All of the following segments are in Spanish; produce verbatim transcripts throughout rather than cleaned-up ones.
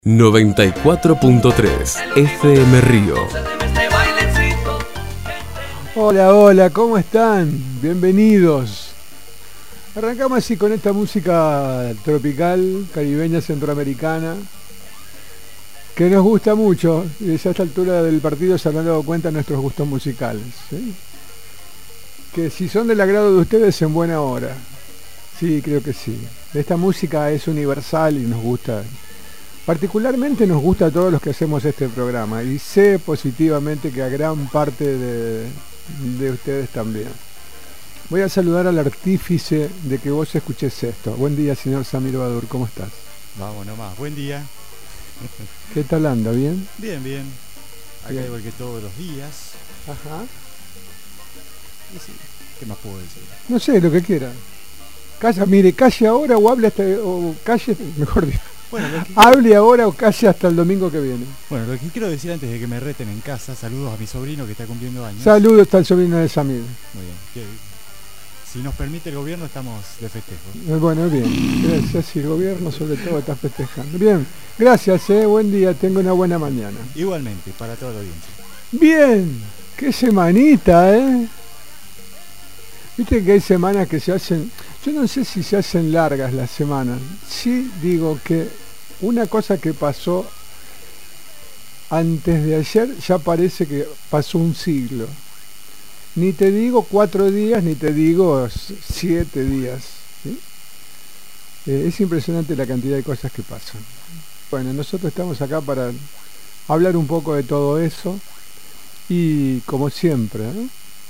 noventa y cuatro punto tres F M Río. Hola, hola, ¿cómo están? Bienvenidos. Arrancamos así con esta música tropical, caribeña, centroamericana, que nos gusta mucho, y a esta altura del partido se habrán dado cuenta de nuestros gustos musicales, ¿sí? Que si son del agrado de ustedes, en buena hora. Sí, creo que sí. Esta música es universal y nos gusta. Particularmente nos gusta a todos los que hacemos este programa, y sé positivamente que a gran parte de, de ustedes también. Voy a saludar al artífice de que vos escuches esto. Buen día, señor Samir Badur, ¿cómo estás? Vamos nomás, buen día. ¿Qué tal anda? ¿Bien? Bien, bien. Acá Bien. igual que todos los días. Ajá. Y sí, ¿qué más puedo decir? No sé, lo que quiera. Calla, mire, calle ahora o hable hasta... o calle, mejor dicho. Bueno, lo que, Hable ahora o calle hasta el domingo que viene. bueno, lo que quiero decir antes de que me reten en casa, saludos a mi sobrino que está cumpliendo años. Saludos al sobrino de Samir. Muy bien. Que, si nos permite el gobierno, estamos de festejo. Eh, Bueno, bien. Gracias. Y el gobierno sobre todo está festejando. Bien. Gracias, eh. Buen día. Tengo una buena mañana. Igualmente, para toda la audiencia. Bien. Qué semanita, ¿eh? Viste que hay semanas que se hacen... Yo no sé si se hacen largas las semanas. Sí digo que una cosa que pasó antes de ayer ya parece que pasó un siglo. Ni te digo cuatro días, ni te digo siete días, ¿sí? Eh, es impresionante la cantidad de cosas que pasan. Bueno, nosotros estamos acá para hablar un poco de todo eso. Y como siempre, ¿no?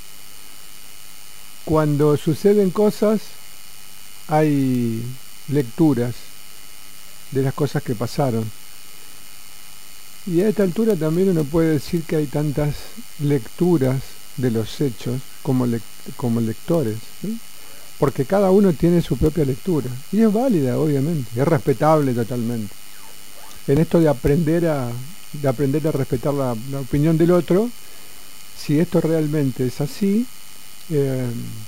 Cuando suceden cosas, hay lecturas de las cosas que pasaron. Y a esta altura también uno puede decir que hay tantas lecturas de los hechos como, lec como lectores, ¿sí? Porque cada uno tiene su propia lectura. Y es válida, obviamente, es respetable totalmente. En esto de aprender a, de aprender a respetar la, la opinión del otro, si esto realmente es así, eh,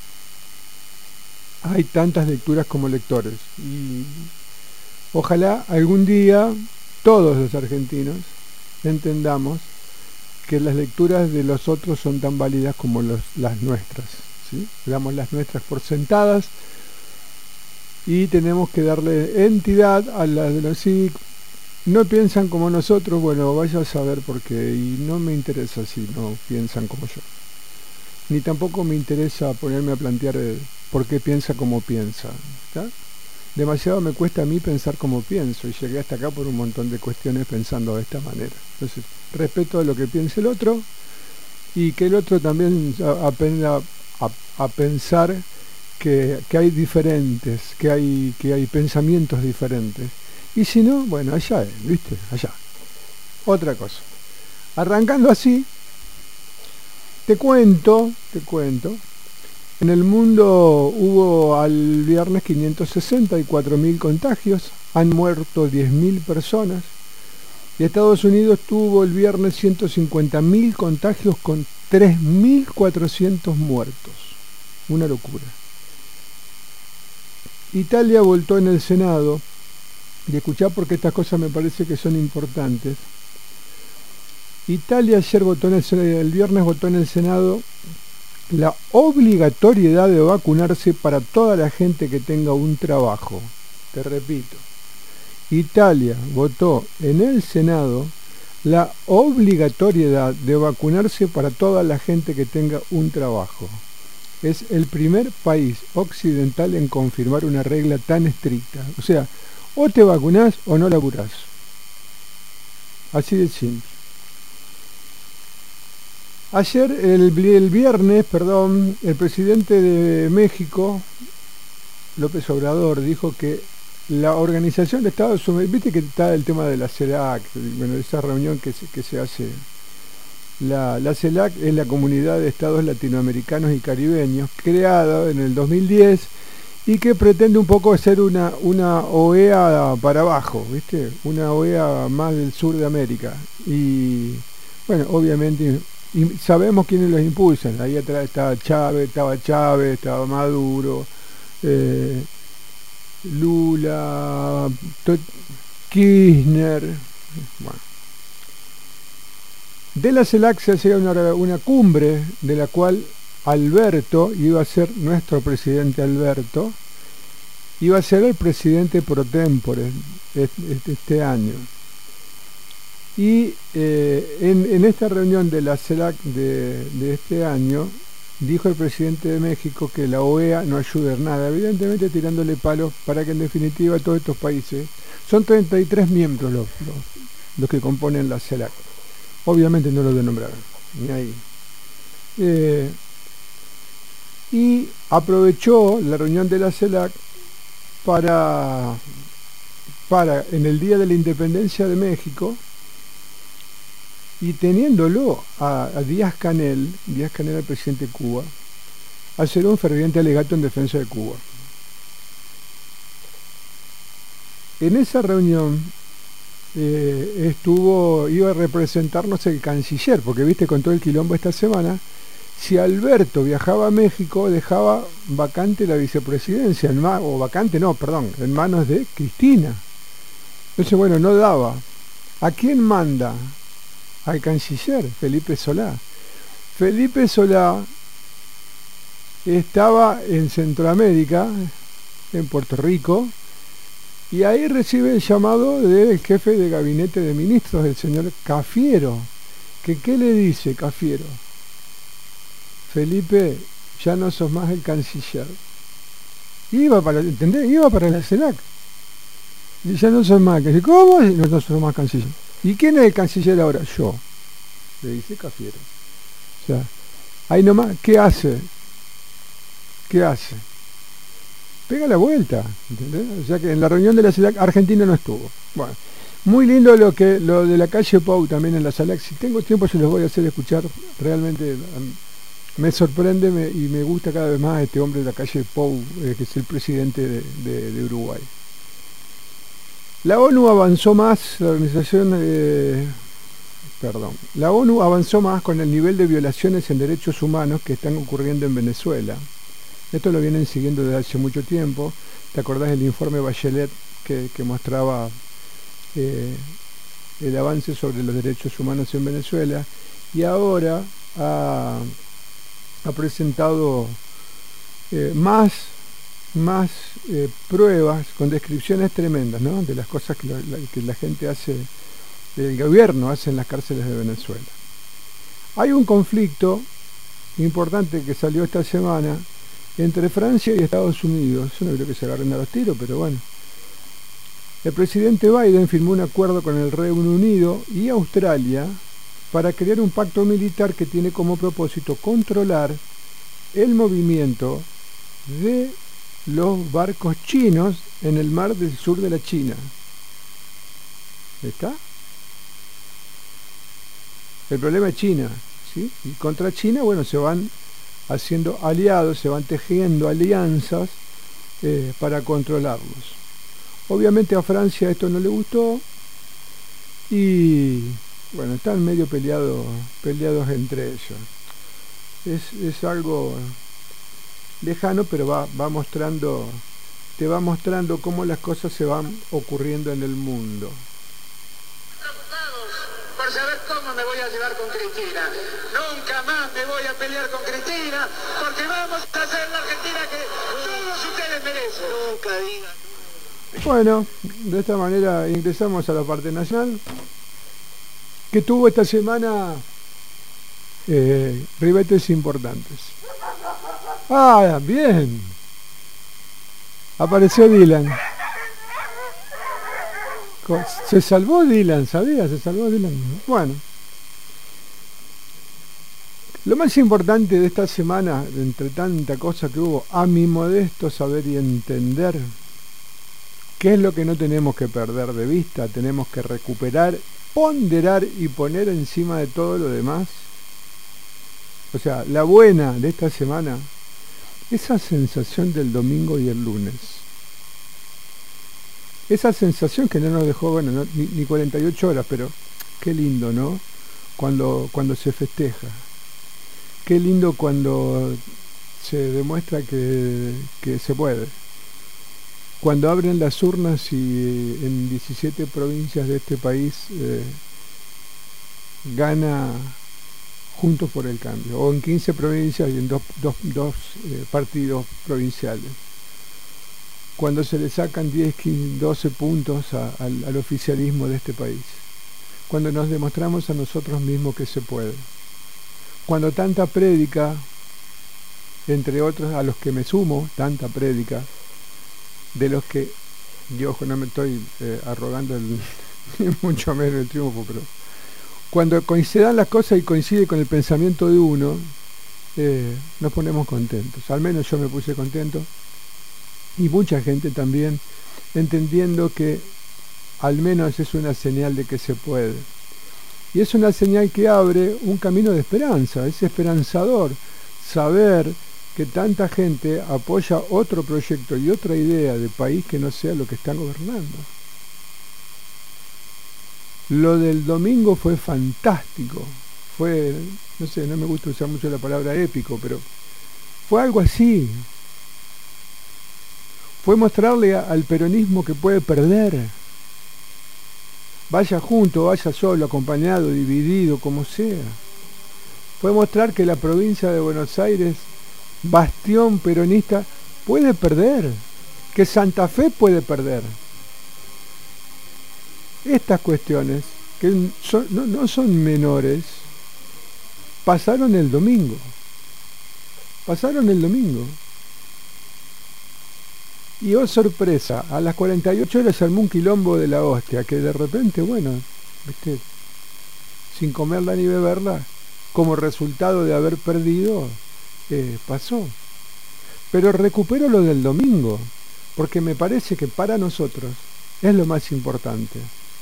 hay tantas lecturas como lectores. Y ojalá algún día todos los argentinos entendamos que las lecturas de los otros son tan válidas como los, las nuestras, ¿sí? Damos las nuestras por sentadas y tenemos que darle entidad a las de los sí. No piensan como nosotros, bueno, vaya a saber por qué, y no me interesa si no piensan como yo. Ni tampoco me interesa ponerme a plantear eh, por qué piensa como piensa, ¿está? Demasiado me cuesta a mí pensar como pienso, y llegué hasta acá por un montón de cuestiones pensando de esta manera. Entonces, respeto a lo que piense el otro, y que el otro también aprenda a, a pensar que, que hay diferentes, que hay, que hay pensamientos diferentes. Y si no, bueno, allá es, ¿viste? Allá. Otra cosa. Arrancando así, te cuento, te cuento, en el mundo hubo al viernes quinientos sesenta y cuatro mil contagios, han muerto diez mil personas, y Estados Unidos tuvo el viernes ciento cincuenta mil contagios con tres mil cuatrocientos muertos. Una locura. Italia votó en el Senado, y escuchá porque estas cosas me parece que son importantes. Italia ayer votó en el, el viernes votó en el Senado la obligatoriedad de vacunarse para toda la gente que tenga un trabajo. Te repito, Italia votó en el Senado la obligatoriedad de vacunarse para toda la gente que tenga un trabajo. Es el primer país occidental en confirmar una regla tan estricta. O sea, o te vacunás o no laburás. Así de simple. Ayer, el, el viernes, perdón, el presidente de México, López Obrador, dijo que la Organización de Estados Unidos, viste que está el tema de la CELAC, bueno, esa reunión que se, que se hace. La, la CELAC es la Comunidad de Estados Latinoamericanos y Caribeños, creada en el dos mil diez, y que pretende un poco hacer una, una O E A para abajo, ¿viste? Una O E A más del sur de América. Y, bueno, obviamente... Y sabemos quiénes los impulsan. Ahí atrás estaba Chávez, estaba Chávez, estaba Maduro, eh, Lula, Kirchner, Bueno. De la CELAC se hacía una, una cumbre de la cual Alberto iba a ser nuestro presidente Alberto, iba a ser el presidente pro tempore este, este año. Y eh, en, en esta reunión de la CELAC de, de este año, dijo el presidente de México que la O E A no ayuda en nada, evidentemente tirándole palos para que en definitiva todos estos países, son treinta y tres miembros los, los, los que componen la CELAC. Obviamente no lo denombraron, ni ahí. Eh, y aprovechó la reunión de la CELAC para, para, en el Día de la Independencia de México, y teniéndolo a, a Díaz-Canel, Díaz-Canel el presidente de Cuba, hacer un ferviente alegato en defensa de Cuba. En esa reunión eh, estuvo, iba a representarnos el canciller, porque viste con todo el quilombo esta semana, si Alberto viajaba a México dejaba vacante la vicepresidencia, en ma o vacante no, perdón, en manos de Cristina. Entonces bueno, no daba. ¿A quién manda? Al canciller, Felipe Solá. Felipe Solá estaba en Centroamérica, en Puerto Rico, y ahí recibe el llamado del jefe de gabinete de ministros, el señor Cafiero. ¿Que qué le dice Cafiero? Felipe, ya no sos más el canciller. Iba para, ¿entendés? Iba para la CELAC. Y ya no sos más el canciller. ¿Cómo? No, no sos más canciller. ¿Y quién es el canciller ahora? Yo. Le dice Cafiero. O sea, ahí nomás, ¿qué hace? ¿Qué hace? Pega la vuelta, ¿entendés? O sea que en la reunión de la CELAC Argentina no estuvo. Bueno, muy lindo lo que lo de la calle Pou también en la CELAC. Si tengo tiempo se los voy a hacer escuchar. Realmente um, me sorprende me, y me gusta cada vez más este hombre de la calle Pou, eh, que es el presidente de, de, de Uruguay. La ONU avanzó más, la organización, eh, perdón, la ONU avanzó más con el nivel de violaciones en derechos humanos que están ocurriendo en Venezuela. Esto lo vienen siguiendo desde hace mucho tiempo. ¿Te acordás del informe Bachelet que, que mostraba eh, el avance sobre los derechos humanos en Venezuela? Y ahora ha, ha presentado eh, más... más eh, pruebas con descripciones tremendas, ¿no? De las cosas que la, la, que la gente hace, el gobierno hace en las cárceles de Venezuela. Hay un conflicto importante que salió esta semana entre Francia y Estados Unidos. Yo no creo que se agarren a los tiros, pero bueno. El presidente Biden firmó un acuerdo con el Reino Unido y Australia para crear un pacto militar que tiene como propósito controlar el movimiento de los barcos chinos en el mar del sur de la China. ¿Está? El problema es China, ¿sí? Y contra China, bueno, se van haciendo aliados, se van tejiendo alianzas eh, para controlarlos. Obviamente a Francia esto no le gustó y bueno, están medio peleados, peleados entre ellos. Es, es algo lejano, pero va, va mostrando, te va mostrando cómo las cosas se van ocurriendo en el mundo. Preocupados por saber cómo me voy a llevar con Cristina. Nunca más me voy a pelear con Cristina, porque vamos a hacer la Argentina que todos ustedes merecen. Nunca digan. Bueno, de esta manera ingresamos a la parte nacional, que tuvo esta semana eh, ribetes importantes. Ah, bien. Apareció Dylan. Se salvó Dylan, ¿sabías? Se salvó Dylan. Bueno. Lo más importante de esta semana, entre tanta cosa que hubo, a mi modesto saber y entender, ¿qué es lo que no tenemos que perder de vista? Tenemos que recuperar, ponderar y poner encima de todo lo demás. O sea, la buena de esta semana, esa sensación del domingo y el lunes. Esa sensación que no nos dejó, bueno, no, ni, ni cuarenta y ocho horas, pero qué lindo, ¿no? Cuando, cuando se festeja. Qué lindo cuando se demuestra que, que se puede. cuando abren las urnas y eh, en diecisiete provincias de este país eh, gana Juntos por el Cambio, o en quince provincias y en dos, dos, dos eh, partidos provinciales, cuando se le sacan diez, quince, doce puntos a, al, al oficialismo de este país, cuando nos demostramos a nosotros mismos que se puede, cuando tanta prédica, entre otros a los que me sumo, tanta prédica, de los que, yo ojo, no me estoy eh, arrogando el, mucho menos el triunfo, pero cuando coincidan las cosas y coincide con el pensamiento de uno, eh, nos ponemos contentos. Al menos yo me puse contento, y mucha gente también, entendiendo que al menos es una señal de que se puede. Y es una señal que abre un camino de esperanza, es esperanzador saber que tanta gente apoya otro proyecto y otra idea de país que no sea lo que están gobernando. Lo del domingo fue fantástico, fue, no sé, no me gusta usar mucho la palabra épico, pero fue algo así. Fue mostrarle a, al peronismo que puede perder. Vaya junto, vaya solo, acompañado, dividido, como sea. Fue mostrar que la provincia de Buenos Aires, bastión peronista, puede perder, que Santa Fe puede perder. Estas cuestiones, que son, no, no son menores, pasaron el domingo. Pasaron el domingo. Y oh sorpresa, a las cuarenta y ocho horas se armó un quilombo de la hostia, que de repente, bueno, viste, sin comerla ni beberla, como resultado de haber perdido, eh, pasó. Pero recupero lo del domingo, porque me parece que para nosotros es lo más importante.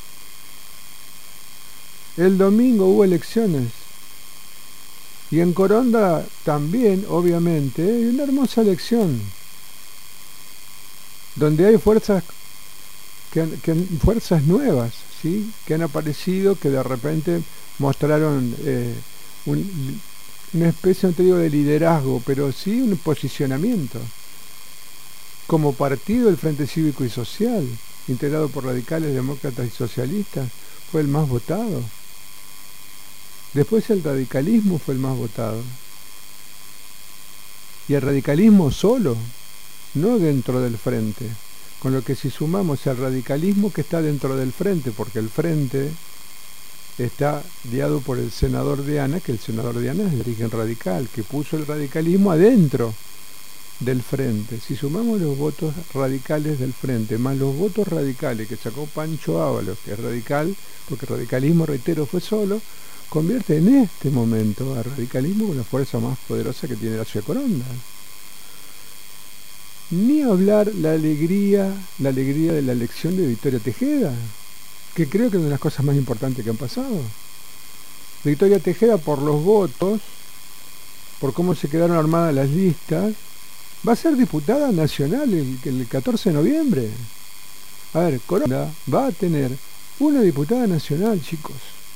El domingo hubo elecciones, y en Coronda también, obviamente, hay una hermosa elección, donde hay fuerzas que, que fuerzas nuevas, ¿sí?, que han aparecido, que de repente mostraron eh, un, una especie, no te digo de liderazgo, pero sí un posicionamiento. Como partido, el Frente Cívico y Social, integrado por radicales, demócratas y socialistas, fue el más votado. Después el radicalismo fue el más votado. Y el radicalismo solo, no dentro del frente, con lo que si sumamos el radicalismo que está dentro del frente, porque el frente está guiado por el senador Diana, que el senador Diana es de origen radical, que puso el radicalismo adentro del frente. Si sumamos los votos radicales del frente, más los votos radicales que sacó Pancho Ábalos, que es radical, porque el radicalismo, reitero, fue solo, convierte en este momento al radicalismo con la fuerza más poderosa que tiene la ciudad de Coronda. Ni hablar la alegría, la alegría de la elección de Victoria Tejeda, que creo que es una de las cosas más importantes que han pasado. Victoria Tejeda, por los votos, por cómo se quedaron armadas las listas, va a ser diputada nacional el, el catorce de noviembre. A ver, Coronda va a tener una diputada nacional, chicos.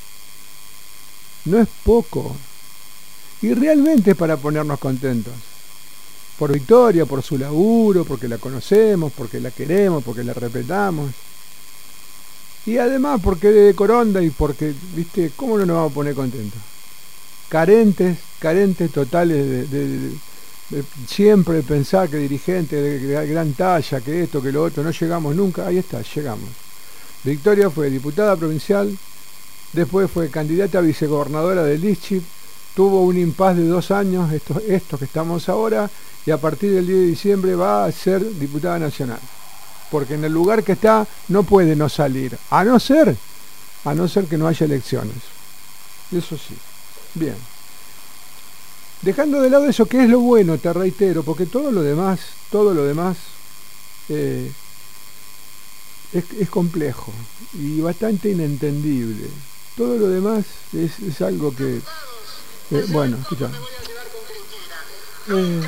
No es poco. Y realmente es para ponernos contentos. Por Victoria, por su laburo, porque la conocemos, porque la queremos, porque la respetamos. Y además porque de Coronda y porque, viste, ¿cómo no nos vamos a poner contentos? Carentes, carentes totales de, de, de, de siempre pensar que dirigentes de gran talla, que esto, que lo otro, no llegamos nunca. Ahí está, llegamos. Victoria fue diputada provincial, después fue candidata a vicegobernadora de Lischip, tuvo un impas de dos años, esto, esto que estamos ahora, y a partir del diez de diciembre va a ser diputada nacional. Porque en el lugar que está no puede no salir, a no ser, a no ser que no haya elecciones. Eso sí. Bien. Dejando de lado eso, que es lo bueno, te reitero, porque todo lo demás, todo lo demás eh, es, es complejo y bastante inentendible. Todo lo demás es, es algo que... Eh, bueno, escucha. Eh,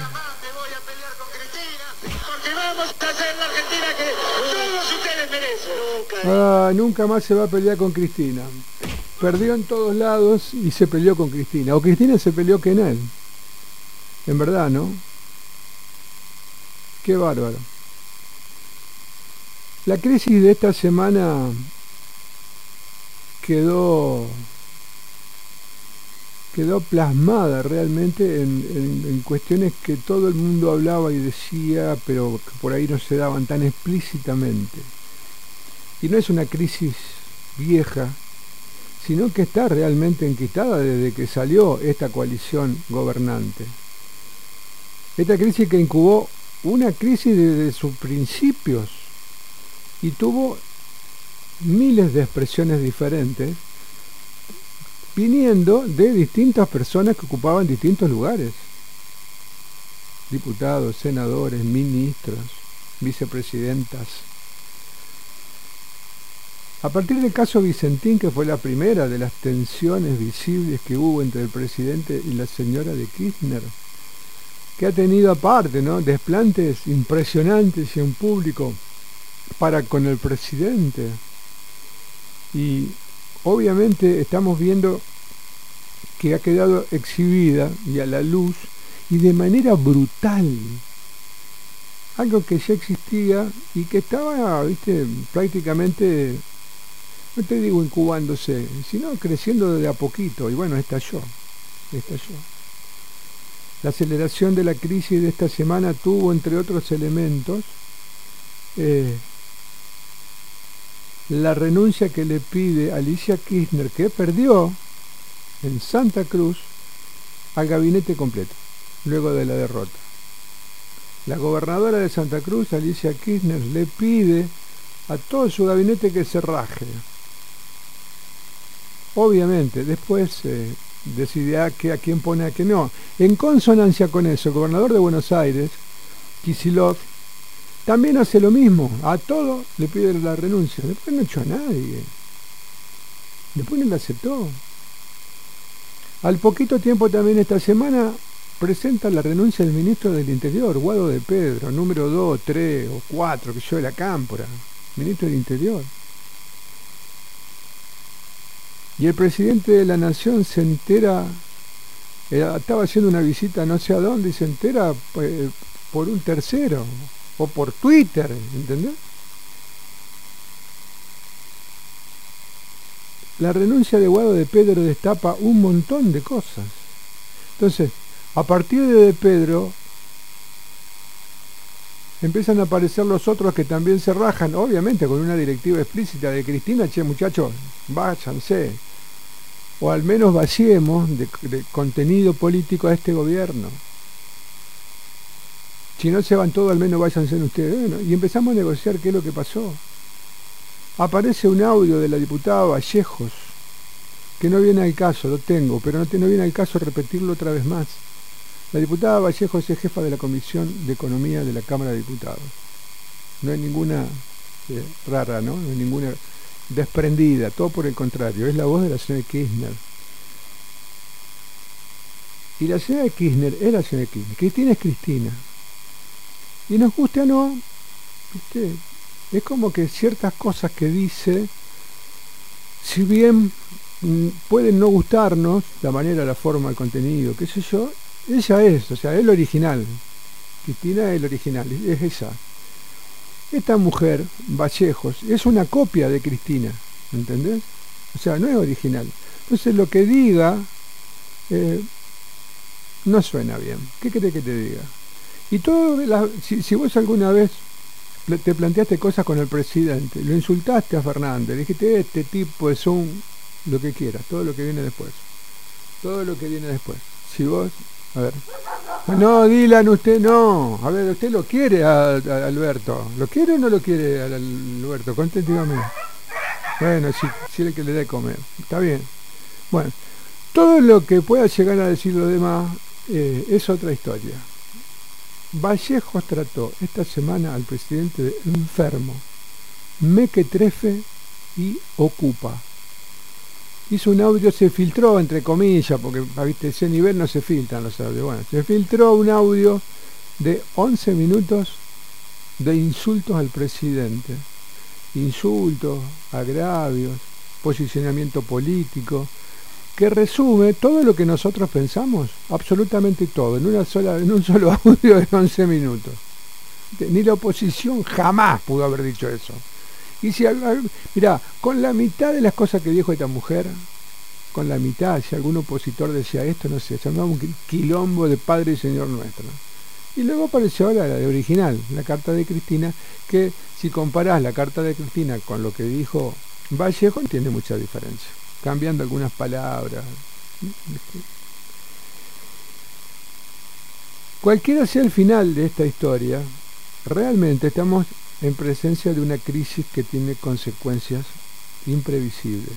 Vamos a hacer la Argentina que todos ustedes merecen. Ah, nunca más se va a pelear con Cristina. Perdió en todos lados y se peleó con Cristina. O Cristina se peleó que en él. En verdad, ¿no? Qué bárbaro. La crisis de esta semana quedó quedó plasmada realmente en, en, en cuestiones que todo el mundo hablaba y decía, pero que por ahí no se daban tan explícitamente. Y no es una crisis vieja, sino que está realmente enquistada desde que salió esta coalición gobernante. Esta crisis que incubó una crisis desde sus principios y tuvo miles de expresiones diferentes, viniendo de distintas personas que ocupaban distintos lugares. Diputados, senadores, ministros, vicepresidentas. A partir del caso Vicentín, que fue la primera de las tensiones visibles que hubo entre el presidente y la señora de Kirchner, que ha tenido aparte, ¿no?, desplantes impresionantes en público para con el presidente. Y obviamente estamos viendo que ha quedado exhibida y a la luz y de manera brutal algo que ya existía y que estaba, viste, prácticamente, no te digo incubándose, sino creciendo de a poquito. Y bueno, estalló, estalló. La aceleración de la crisis de esta semana tuvo, entre otros elementos, eh, la renuncia que le pide Alicia Kirchner, que perdió en Santa Cruz, al gabinete completo, luego de la derrota. La gobernadora de Santa Cruz, Alicia Kirchner, le pide a todo su gabinete que se raje. Obviamente, después eh, decidirá que a quién pone a quién no. En consonancia con eso, el gobernador de Buenos Aires, Kicillof, también hace lo mismo, a todo le pide la renuncia. Después no echó a nadie, después no la aceptó. Al poquito tiempo también esta semana presenta la renuncia del ministro del Interior, Guado de Pedro, número dos, tres o cuatro, que yo de la Cámpora, ministro del Interior. Y el presidente de la Nación se entera, eh, estaba haciendo una visita no sé a dónde, y se entera eh, por un tercero, o por Twitter, ¿entendés? La renuncia de Guado de Pedro destapa un montón de cosas. Entonces, a partir de De Pedro, empiezan a aparecer los otros que también se rajan, obviamente con una directiva explícita de Cristina: che, muchachos, váyanse, o al menos vaciemos de, de contenido político a este gobierno. Si no se van todos, al menos váyanse ustedes. Bueno, y empezamos a negociar qué es lo que pasó. Aparece un audio de la diputada Vallejos, que no viene al caso, lo tengo, pero no, te, no viene al caso repetirlo otra vez más. La diputada Vallejos es jefa de la Comisión de Economía de la Cámara de Diputados. No hay ninguna eh, rara, ¿no? No hay ninguna desprendida, todo por el contrario, es la voz de la señora Kirchner. Y la señora Kirchner es la señora Kirchner, Cristina es Cristina. Y nos guste o no, ¿viste? Es como que ciertas cosas que dice, si bien mm, pueden no gustarnos, la manera, la forma, el contenido, qué sé yo, ella es, o sea, es el original. Cristina es el original, es esa. Esta mujer, Vallejos, es una copia de Cristina, ¿entendés? O sea, no es original. Entonces lo que diga eh, no suena bien. ¿Qué querés que te diga? Y todo, la, si, si vos alguna vez te planteaste cosas con el presidente, lo insultaste a Fernández, le dijiste, este tipo es un, lo que quieras, todo lo que viene después, todo lo que viene después. Si vos, a ver, no, Dylan, usted no, a ver, usted lo quiere a, a Alberto, ¿lo quiere o no lo quiere a Alberto? Conténtigame. Bueno, si, si es el que le da de comer, está bien. Bueno, todo lo que pueda llegar a decir lo demás eh, es otra historia. Vallejos trató esta semana al presidente de enfermo, mequetrefe y ocupa. Hizo un audio, se filtró entre comillas, porque ¿viste? Ese nivel no se filtran los audios. Bueno, se filtró un audio de once minutos de insultos al presidente. Insultos, agravios, posicionamiento político, que resume todo lo que nosotros pensamos, absolutamente todo, en una sola, en un solo audio de once minutos. Ni la oposición jamás pudo haber dicho eso. Y si, mirá, con la mitad de las cosas que dijo esta mujer, con la mitad, si algún opositor decía esto, no sé, se llamaba un quilombo de Padre y Señor Nuestro. Y luego apareció la, la de original, la carta de Cristina, que si comparás la carta de Cristina con lo que dijo Vallejo, no tiene mucha diferencia, cambiando algunas palabras. Cualquiera sea el final de esta historia, realmente estamos en presencia de una crisis que tiene consecuencias imprevisibles.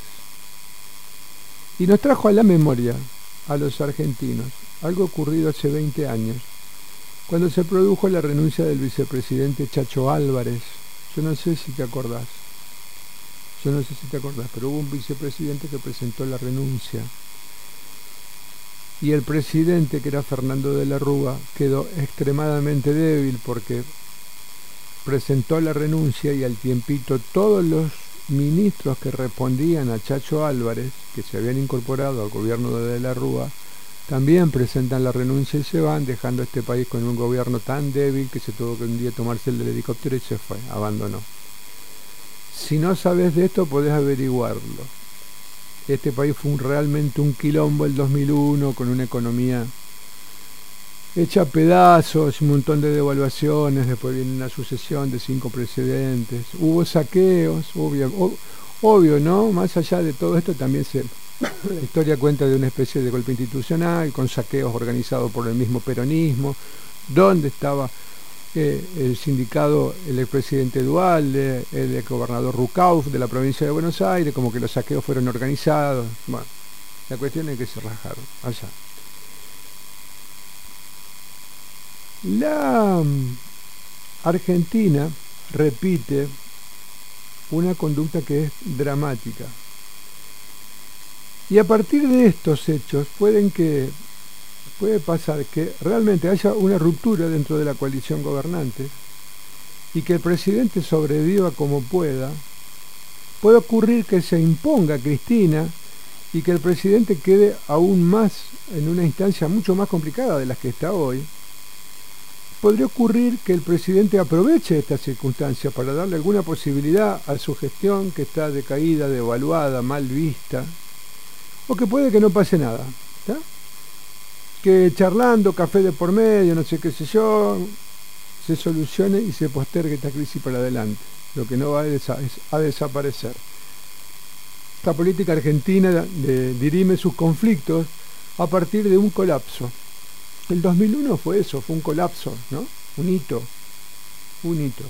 Y nos trajo a la memoria, a los argentinos, algo ocurrido hace veinte años, cuando se produjo la renuncia del vicepresidente Chacho Álvarez. Yo no sé si te acordás, yo no sé si te acordás, pero hubo un vicepresidente que presentó la renuncia. Y el presidente, que era Fernando de la Rúa, quedó extremadamente débil porque presentó la renuncia y al tiempito todos los ministros que respondían a Chacho Álvarez, que se habían incorporado al gobierno de De la Rúa, también presentan la renuncia y se van, dejando a este país con un gobierno tan débil que se tuvo que un día tomarse el del helicóptero y se fue, abandonó. Si no sabes de esto, podés averiguarlo. Este país fue un, realmente un quilombo el dos mil uno, con una economía hecha a pedazos, un montón de devaluaciones, después viene una sucesión de cinco presidentes, hubo saqueos, obvio, ob, obvio, ¿no? Más allá de todo esto también se... La historia cuenta de una especie de golpe institucional, con saqueos organizados por el mismo peronismo, donde estaba eh, el sindicado, el expresidente Duhalde, el exgobernador Rucauf de la provincia de Buenos Aires, como que los saqueos fueron organizados. Bueno, la cuestión es que se rajaron allá. La Argentina repite una conducta que es dramática. Y a partir de estos hechos pueden que, puede pasar que realmente haya una ruptura dentro de la coalición gobernante y que el presidente sobreviva como pueda. Puede ocurrir que se imponga Cristina y que el presidente quede aún más en una instancia mucho más complicada de las que está hoy. Podría ocurrir que el presidente aproveche esta circunstancia para darle alguna posibilidad a su gestión, que está decaída, devaluada, mal vista, o que puede que no pase nada, ¿tá? Que charlando, café de por medio, no sé qué sé yo, se solucione y se postergue esta crisis para adelante. Lo que no va a, desa es a desaparecer. La política argentina de, dirime sus conflictos a partir de un colapso. El dos mil uno fue eso, fue un colapso, ¿no? Un hito, un hito.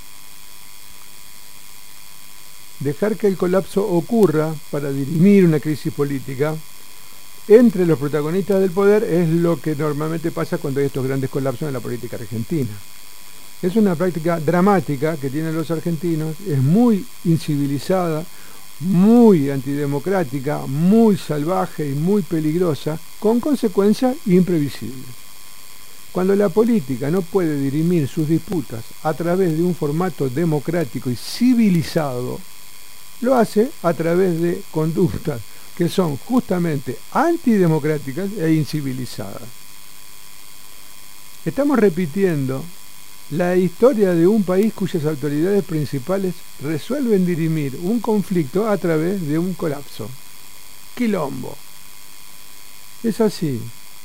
Dejar que el colapso ocurra para dirimir una crisis política entre los protagonistas del poder es lo que normalmente pasa cuando hay estos grandes colapsos en la política argentina. Es una práctica dramática que tienen los argentinos, es muy incivilizada, muy antidemocrática, muy salvaje y muy peligrosa, con consecuencias imprevisibles. Cuando la política no puede dirimir sus disputas a través de un formato democrático y civilizado, lo hace a través de conductas que son justamente antidemocráticas e incivilizadas. Estamos repitiendo la historia de un país cuyas autoridades principales resuelven dirimir un conflicto a través de un colapso. Quilombo. Es así.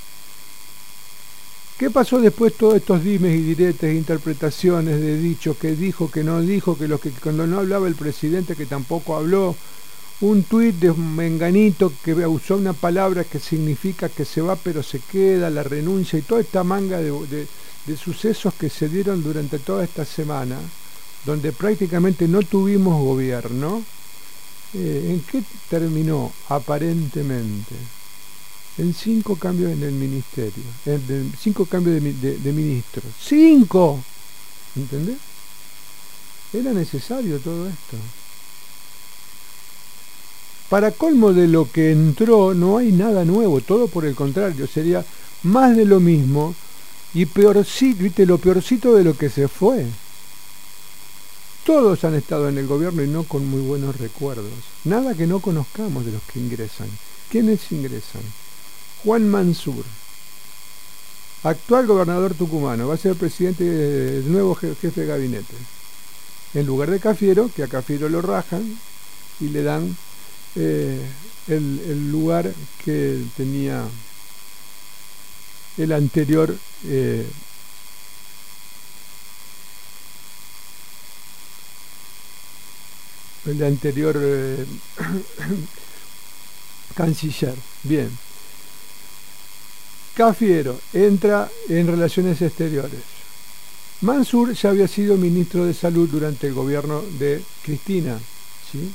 ¿Qué pasó después todos estos dimes y diretes, interpretaciones de dichos, que dijo, que no dijo, que, los que cuando no hablaba el presidente que tampoco habló, un tuit de un menganito que usó una palabra que significa que se va pero se queda, la renuncia y toda esta manga de, de, de sucesos que se dieron durante toda esta semana, donde prácticamente no tuvimos gobierno? Eh, ¿En qué terminó aparentemente? En cinco cambios en el ministerio, en, en cinco cambios de, de, de ministros. ¡Cinco! ¿Entendés? Era necesario todo esto. Para colmo de lo que entró, no hay nada nuevo, todo por el contrario, sería más de lo mismo y peorcito, ¿viste? Lo peorcito de lo que se fue. Todos han estado en el gobierno y no con muy buenos recuerdos. Nada que no conozcamos de los que ingresan. ¿Quiénes ingresan? Juan Mansur, actual gobernador tucumano, va a ser presidente del nuevo jefe de gabinete. en lugar de Cafiero, que a Cafiero lo rajan y le dan eh, el, el lugar que tenía el anterior eh, el anterior eh, canciller. Bien. Cafiero entra en Relaciones Exteriores. Mansur ya había sido ministro de Salud durante el gobierno de Cristina, ¿sí?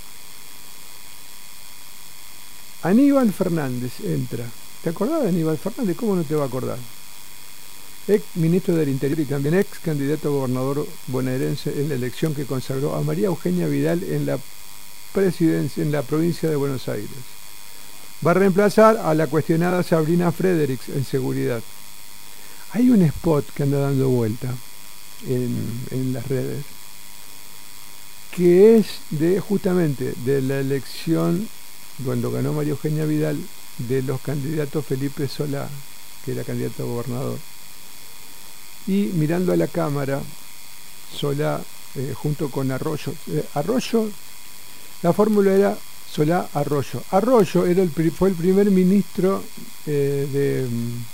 Aníbal Fernández entra. ¿Te acordás de Aníbal Fernández? ¿Cómo no te va a acordar? Ex ministro del Interior y también ex candidato a gobernador bonaerense en la elección que consagró a María Eugenia Vidal en la presidencia en la provincia de Buenos Aires. Va a reemplazar a la cuestionada Sabrina Fredericks en seguridad. Hay un spot que anda dando vuelta en, en las redes que es de justamente de la elección cuando ganó María Eugenia Vidal de los candidatos Felipe Solá, que era candidato a gobernador, y mirando a la cámara Solá eh, junto con Arroyo eh, Arroyo la fórmula era Solá Arroyo Arroyo era el, fue el primer ministro eh, de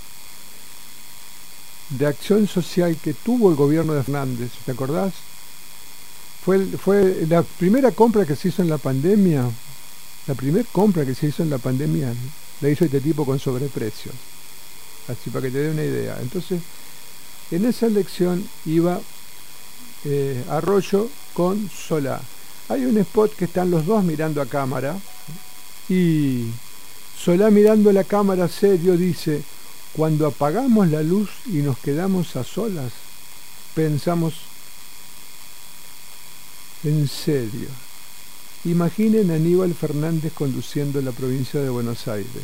de acción social que tuvo el gobierno de Fernández, ¿te acordás? Fue, fue la primera compra que se hizo en la pandemia, la primera compra que se hizo en la pandemia la hizo este tipo con sobreprecio, así para que te dé una idea. Entonces, en esa elección iba eh, Arroyo con Solá. Hay un spot que están los dos mirando a cámara y Solá mirando a la cámara serio dice: cuando apagamos la luz y nos quedamos a solas, pensamos en serio. Imaginen a Aníbal Fernández conduciendo la provincia de Buenos Aires.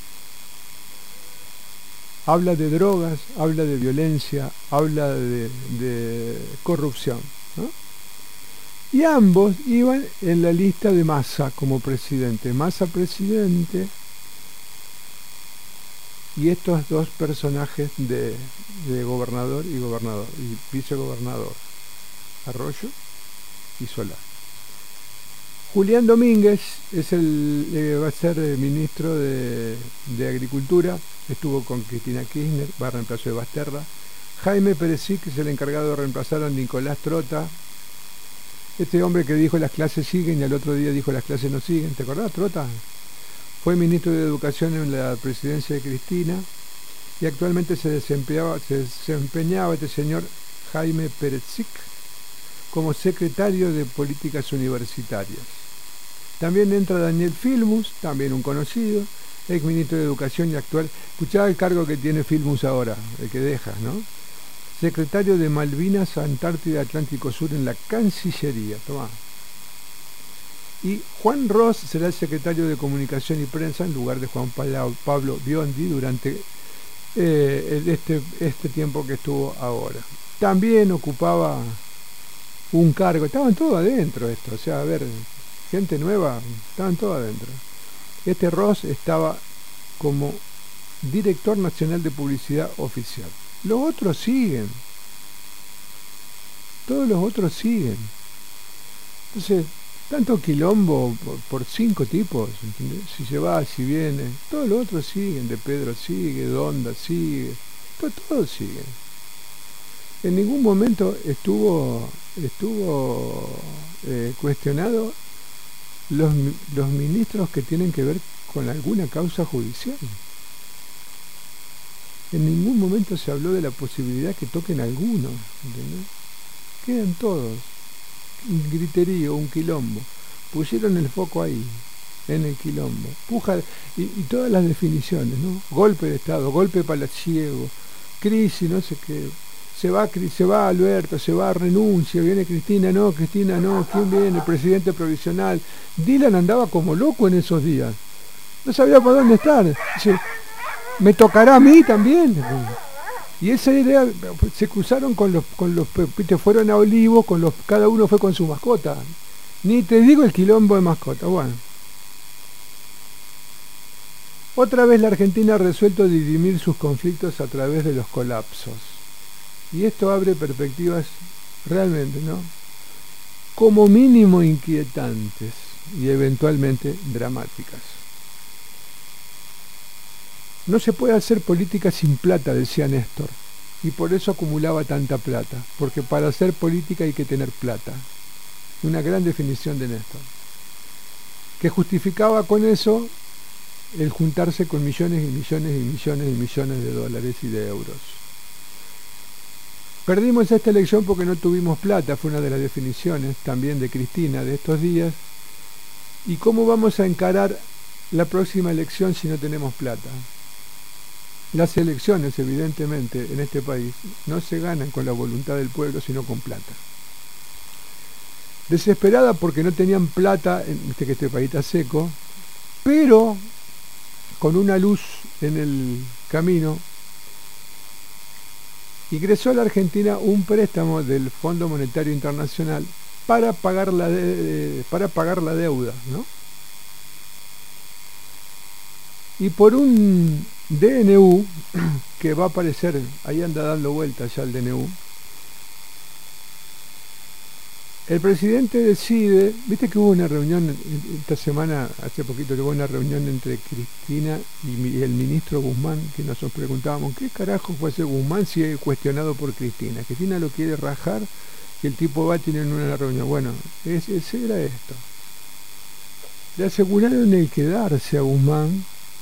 Habla de drogas, habla de violencia, habla de, de corrupción, ¿no? Y ambos iban en la lista de Massa como presidente. Massa presidente y estos dos personajes de, de gobernador y gobernador y vicegobernador, Arroyo y Solá. Julián Domínguez es el, eh, va a ser el ministro de, de Agricultura, estuvo con Cristina Kirchner, va a reemplazar a Basterra. Jaime Peresic es el encargado de reemplazar a Nicolás Trota, este hombre que dijo las clases siguen y al otro día dijo las clases no siguen, ¿te acordás, Trota? Fue ministro de Educación en la presidencia de Cristina y actualmente se desempeñaba, se desempeñaba este señor Jaime Peresic como secretario de Políticas Universitarias. También entra Daniel Filmus, también un conocido, ex ministro de Educación y actual, escuchaba el cargo que tiene Filmus ahora, el que deja, ¿no? Secretario de Malvinas, Antártida, Atlántico Sur en la Cancillería. Tomá. Y Juan Ross será el secretario de Comunicación y Prensa en lugar de Juan Pablo Biondi durante eh, este, este tiempo que estuvo ahora. También ocupaba un cargo, estaban todos adentro esto, o sea, a ver, gente nueva, estaban todos adentro. Este Ross estaba como director nacional de publicidad oficial. Los otros siguen, todos los otros siguen. Entonces, tanto quilombo por, por cinco tipos, ¿entendés? Si se va, si viene, todos los otros siguen, de Pedro sigue, Donda sigue, todos, todos siguen. En ningún momento estuvo estuvo eh, cuestionado los, los ministros que tienen que ver con alguna causa judicial. En ningún momento se habló de la posibilidad que toquen alguno, ¿entendés? Quedan todos. Un griterío, un quilombo. Pusieron el foco ahí, en el quilombo. Puja, y, y todas las definiciones, ¿no? Golpe de Estado, golpe palaciego, crisis, no sé qué. Se va, se va Alberto, se va, renuncia, viene Cristina, no, Cristina no, ¿quién viene? El presidente provisional. Dylan andaba como loco en esos días. No sabía por dónde estar. Dice, me tocará a mí también. Y esa idea, se cruzaron con los, con los, fueron a Olivos, con los, cada uno fue con su mascota. Ni te digo el quilombo de mascota. Bueno. Otra vez la Argentina ha resuelto dirimir sus conflictos a través de los colapsos. Y esto abre perspectivas realmente, ¿no? como mínimo inquietantes y eventualmente dramáticas. No se puede hacer política sin plata, decía Néstor, y por eso acumulaba tanta plata, porque para hacer política hay que tener plata. Una gran definición de Néstor, que justificaba con eso el juntarse con millones y millones y millones y millones de dólares y de euros. Perdimos esta elección porque no tuvimos plata, fue una de las definiciones también de Cristina de estos días. ¿Y cómo vamos a encarar la próxima elección si no tenemos plata? Las elecciones, evidentemente, en este país no se ganan con la voluntad del pueblo, sino con plata. Desesperada porque no tenían plata, viste que este país está seco, pero con una luz en el camino, ingresó a la Argentina un préstamo del Fondo Monetario Internacional para pagar la, de, para pagar la deuda, ¿no? Y por un D N U que va a aparecer, ahí anda dando vueltas ya el D N U, el presidente decide, viste que hubo una reunión esta semana, hace poquito que hubo una reunión entre Cristina y el ministro Guzmán, que nos preguntábamos, ¿qué carajo fue ese Guzmán si es cuestionado por Cristina? Cristina lo quiere rajar y el tipo va a tener una reunión. Bueno, ese, ese era esto. Le aseguraron el quedarse a Guzmán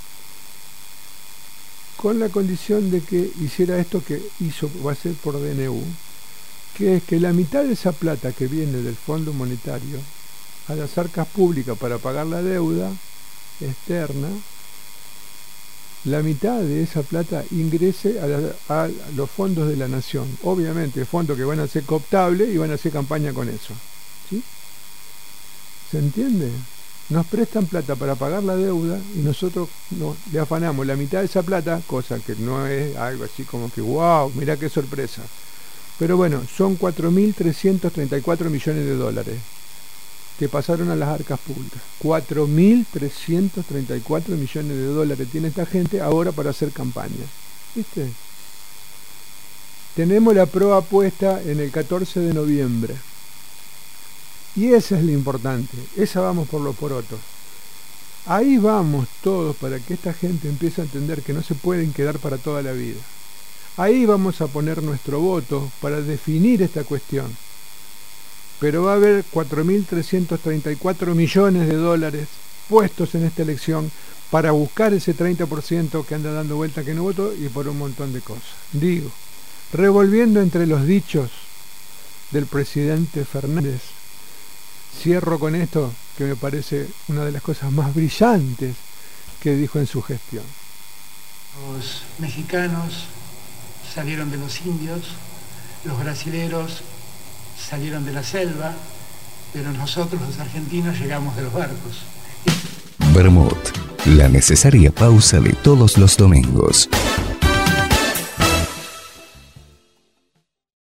con la condición de que hiciera esto que hizo, va a ser por D N U, que es que la mitad de esa plata que viene del Fondo Monetario a las arcas públicas para pagar la deuda externa, la mitad de esa plata ingrese a, la, a los fondos de la nación. Obviamente, fondos que van a ser cooptables y van a hacer campaña con eso. ¿Sí? ¿Se entiende? Nos prestan plata para pagar la deuda y nosotros no, le afanamos la mitad de esa plata, cosa que no es algo así como que wow, mirá qué sorpresa. Pero bueno, son cuatro mil trescientos treinta y cuatro millones de dólares que pasaron a las arcas públicas. cuatro mil trescientos treinta y cuatro millones de dólares tiene esta gente ahora para hacer campaña. ¿Viste? Tenemos la proa puesta en el catorce de noviembre. Y esa es lo importante. Esa vamos por los porotos. Ahí vamos todos para que esta gente empiece a entender que no se pueden quedar para toda la vida. Ahí vamos a poner nuestro voto para definir esta cuestión. Pero va a haber cuatro mil trescientos treinta y cuatro millones de dólares puestos en esta elección para buscar ese treinta por ciento que anda dando vuelta que no votó y por un montón de cosas. Digo, revolviendo entre los dichos del presidente Fernández, cierro con esto que me parece una de las cosas más brillantes que dijo en su gestión. Los mexicanos salieron de los indios, los brasileros salieron de la selva, pero nosotros los argentinos llegamos de los barcos. Vermut, la necesaria pausa de todos los domingos.